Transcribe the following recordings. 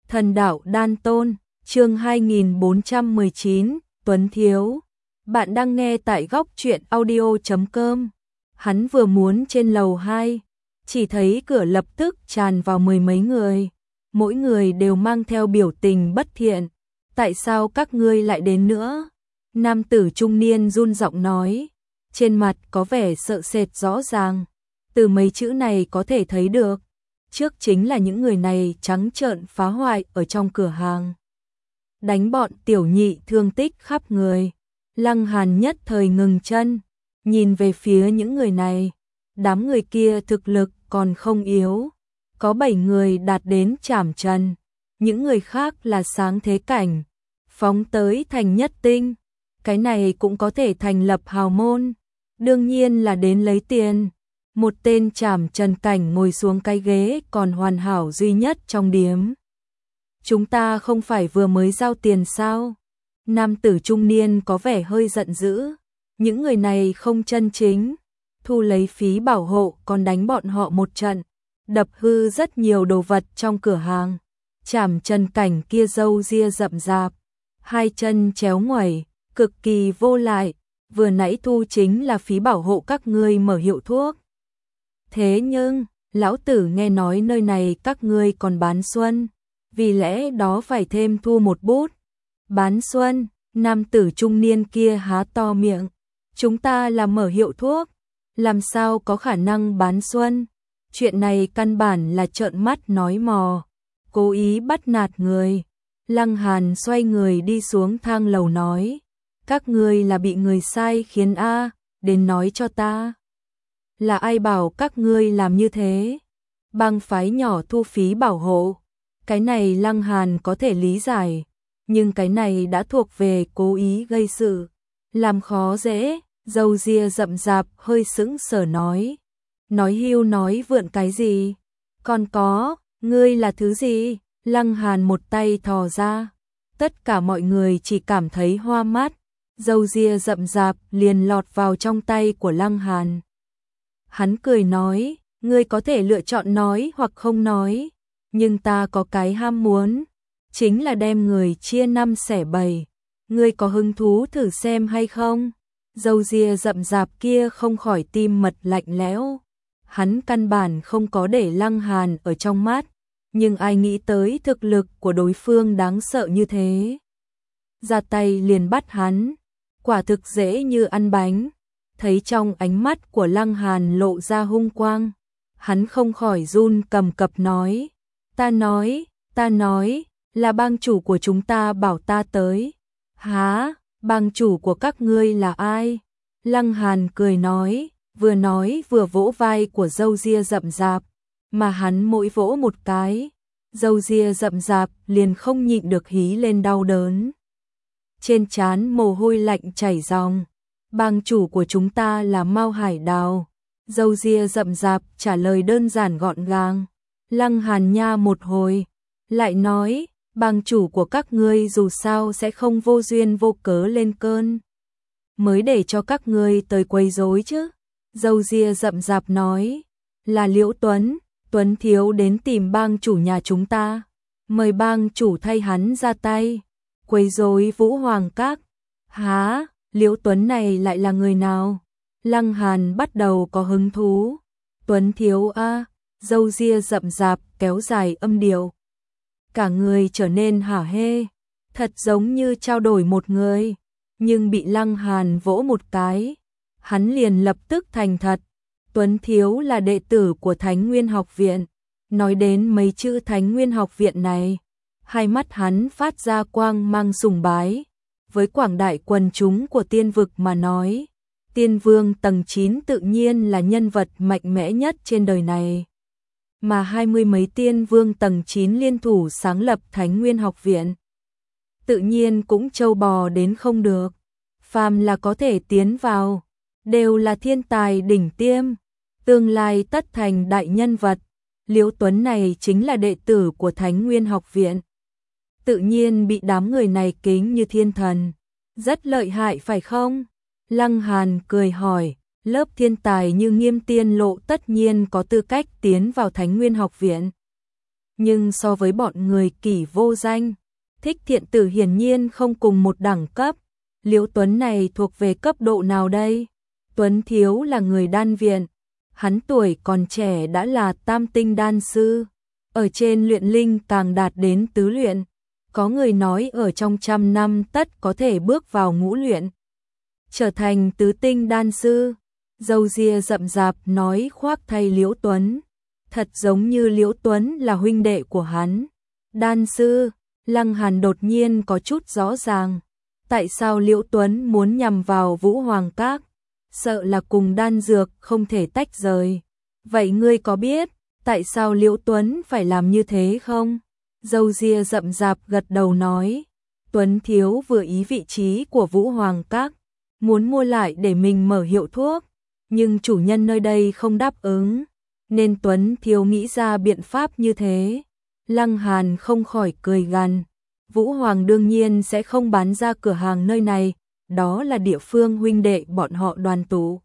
Thần đạo đan tôn, chương 2419, Tuấn Thiếu. Bạn đang nghe tại góc truyện audio.com. Hắn vừa muốn trên lầu 2, chỉ thấy cửa lập tức tràn vào mười mấy người. Mỗi người đều mang theo biểu tình bất thiện. Tại sao các ngươi lại đến nữa? Nam tử trung niên run giọng nói. Trên mặt có vẻ sợ sệt rõ ràng. Từ mấy chữ này có thể thấy được. Trước chính là những người này trắng trợn phá hoại ở trong cửa hàng. Đánh bọn tiểu nhị thương tích khắp người. Lăng Hàn nhất thời ngừng chân, nhìn về phía những người này. Đám người kia thực lực còn không yếu. Có 7 người đạt đến trảm trần. Những người khác là sáng thế cảnh. Phóng tới thành nhất tinh. Cái này cũng có thể thành lập hào môn. Đương nhiên là đến lấy tiền. Một tên trảm trần cảnh ngồi xuống cái ghế còn hoàn hảo duy nhất trong điếm. Chúng ta không phải vừa mới giao tiền sao? Nam tử trung niên có vẻ hơi giận dữ. Những người này không chân chính. Thu lấy phí bảo hộ còn đánh bọn họ một trận. Đập hư rất nhiều đồ vật trong cửa hàng. Trảm trần cảnh kia râu ria rậm rạp. Hai chân chéo ngoẩy, cực kỳ vô lại. Vừa nãy thu chính là phí bảo hộ các ngươi mở hiệu thuốc. Thế nhưng, lão tử nghe nói nơi này các ngươi còn bán xuân, vì lẽ đó phải thêm thu một bút. Bán xuân, nam tử trung niên kia há to miệng. Chúng ta là mở hiệu thuốc, làm sao có khả năng bán xuân? Chuyện này căn bản là trợn mắt nói mò, cố ý bắt nạt người. Lăng Hàn xoay người đi xuống thang lầu nói, các ngươi là bị người sai khiến a, đến nói cho ta. Là ai bảo các ngươi làm như thế? Bang phái nhỏ thu phí bảo hộ. Cái này Lăng Hàn có thể lý giải. Nhưng cái này đã thuộc về cố ý gây sự. Làm khó dễ, râu ria rậm rạp hơi sững sờ nói. Nói hưu nói vượn cái gì? Còn có, ngươi là thứ gì? Lăng Hàn một tay thò ra. Tất cả mọi người chỉ cảm thấy hoa mắt. Râu ria rậm rạp liền lọt vào trong tay của Lăng Hàn. Hắn cười nói, ngươi có thể lựa chọn nói hoặc không nói, nhưng ta có cái ham muốn, chính là đem người chia 5 xẻ 7. Ngươi có hứng thú thử xem hay không? Râu ria rậm rạp kia không khỏi tim mật lạnh lẽo. Hắn căn bản không có để Lăng Hàn ở trong mắt, nhưng ai nghĩ tới thực lực của đối phương đáng sợ như thế. Ra tay liền bắt hắn, quả thực dễ như ăn bánh. Thấy trong ánh mắt của Lăng Hàn lộ ra hung quang, hắn không khỏi run cầm cập nói, ta nói, là bang chủ của chúng ta bảo ta tới. Hả, bang chủ của các ngươi là ai? Lăng Hàn cười nói vừa vỗ vai của râu ria rậm rạp, mà hắn mỗi vỗ một cái, râu ria rậm rạp liền không nhịn được hí lên đau đớn. Trên trán mồ hôi lạnh chảy ròng. Bang chủ của chúng ta là Mao Hải Đào. Râu ria rậm rạp trả lời đơn giản gọn gàng. Lăng Hàn nha một hồi, lại nói, bang chủ của các ngươi dù sao sẽ không vô duyên vô cớ lên cơn. Mới để cho các ngươi tới quấy rối chứ. Râu ria rậm rạp nói, là Liễu Tuấn thiếu đến tìm bang chủ nhà chúng ta. Mời bang chủ thay hắn ra tay. Quấy rối Vũ Hoàng Các. Hả? Liễu Tuấn này lại là người nào? Lăng Hàn bắt đầu có hứng thú. Tuấn thiếu a, râu ria rậm rạp kéo dài âm điệu. Cả người trở nên hả hê, thật giống như trao đổi một người, nhưng bị Lăng Hàn vỗ một cái, hắn liền lập tức thành thật. Tuấn thiếu là đệ tử của Thánh Nguyên Học Viện. Nói đến mấy chữ Thánh Nguyên Học Viện này, hai mắt hắn phát ra quang mang sùng bái. Với quảng đại quần chúng của tiên vực mà nói, tiên vương tầng 9 tự nhiên là nhân vật mạnh mẽ nhất trên đời này. Mà 20 mấy tiên vương tầng 9 liên thủ sáng lập Thánh Nguyên Học Viện, tự nhiên cũng trâu bò đến không được. Phàm là có thể tiến vào, đều là thiên tài đỉnh tiêm, tương lai tất thành đại nhân vật. Liễu Tuấn này chính là đệ tử của Thánh Nguyên Học Viện. Tự nhiên bị đám người này kính như thiên thần. Rất lợi hại phải không? Lăng Hàn cười hỏi, lớp thiên tài như Nghiêm Tiên Lộ tất nhiên có tư cách tiến vào Thánh Nguyên Học Viện. nhưng so với bọn người Kỷ vô danh, Thích Thiện Tử hiển nhiên không cùng một đẳng cấp. Liễu Tuấn này thuộc về cấp độ nào đây? Tuấn thiếu là người đan viện, hắn tuổi còn trẻ đã là tam tinh đan sư, ở trên luyện linh càng đạt đến tứ luyện. Có người nói ở trong 100 năm tất có thể bước vào ngũ luyện, trở thành tứ tinh đan sư. Râu ria rậm rạp nói khoác thay Liễu Tuấn, thật giống như Liễu Tuấn là huynh đệ của hắn. Đan sư, Lăng Hàn đột nhiên có chút rõ ràng, tại sao Liễu Tuấn muốn nhằm vào Vũ Hoàng Các, sợ là cùng đan dược không thể tách rời. Vậy ngươi có biết tại sao Liễu Tuấn phải làm như thế không? Râu ria rậm rạp gật đầu nói, Tuấn thiếu vừa ý vị trí của Vũ Hoàng Các, muốn mua lại để mình mở hiệu thuốc, nhưng chủ nhân nơi đây không đáp ứng, nên Tuấn thiếu nghĩ ra biện pháp như thế. Lăng Hàn không khỏi cười gằn, Vũ Hoàng đương nhiên sẽ không bán ra cửa hàng nơi này, đó là địa phương huynh đệ bọn họ đoàn tụ.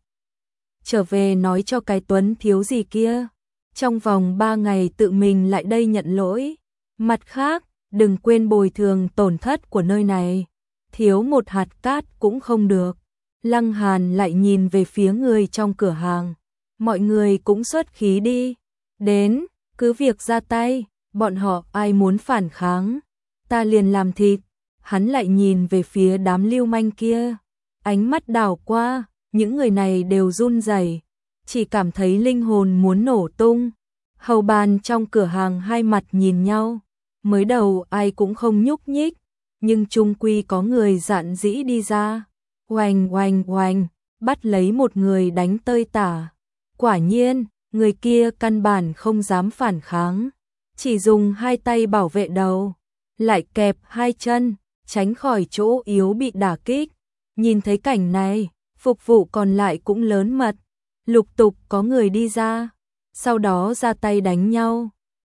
Trở về nói cho cái Tuấn thiếu gì kia, trong vòng 3 ngày tự mình lại đây nhận lỗi. Mặt khác, đừng quên bồi thường tổn thất của nơi này, thiếu một hạt cát cũng không được. Lăng Hàn lại nhìn về phía người trong cửa hàng, mọi người cũng xuất khí đi, đến, cứ việc ra tay, bọn họ ai muốn phản kháng, ta liền làm thịt. Hắn lại nhìn về phía đám lưu manh kia, ánh mắt đảo qua, những người này đều run rẩy, chỉ cảm thấy linh hồn muốn nổ tung. Hầu bàn trong cửa hàng hai mặt nhìn nhau, mới đầu ai cũng không nhúc nhích, nhưng chung quy có người dạn dĩ đi ra, oành oành oành, bắt lấy một người đánh tơi tả. Quả nhiên, người kia căn bản không dám phản kháng, chỉ dùng hai tay bảo vệ đầu, lại kẹp hai chân, tránh khỏi chỗ yếu bị đả kích. Nhìn thấy cảnh này, phục vụ còn lại cũng lớn mật, lục tục có người đi ra, sau đó ra tay đánh nhau,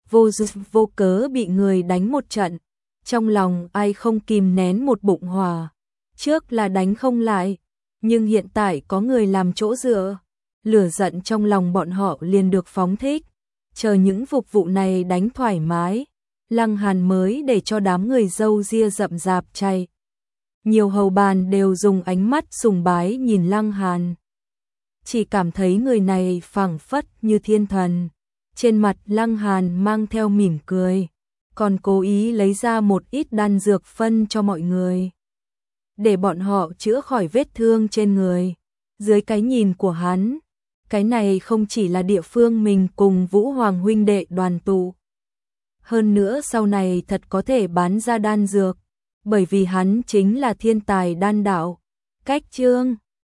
vô cớ bị người đánh một trận, trong lòng ai không kìm nén một bụng hỏa. Trước là đánh không lại, nhưng hiện tại có người làm chỗ dựa, lửa giận trong lòng bọn họ liền được phóng thích. Chờ những phục vụ này đánh thoải mái, Lăng Hàn mới để cho đám người râu ria rậm rạp chạy. Nhiều hầu bàn đều dùng ánh mắt sùng bái nhìn Lăng Hàn, chỉ cảm thấy người này phảng phất như thiên thần. Trên mặt Lăng Hàn mang theo mỉm cười, còn cố ý lấy ra một ít đan dược phân cho mọi người, để bọn họ chữa khỏi vết thương trên người. Dưới cái nhìn của hắn, cái này không chỉ là địa phương mình cùng Vũ Hoàng huynh đệ đoàn tụ, hơn nữa sau này thật có thể bán ra đan dược, bởi vì hắn chính là thiên tài đan đạo. Cách chương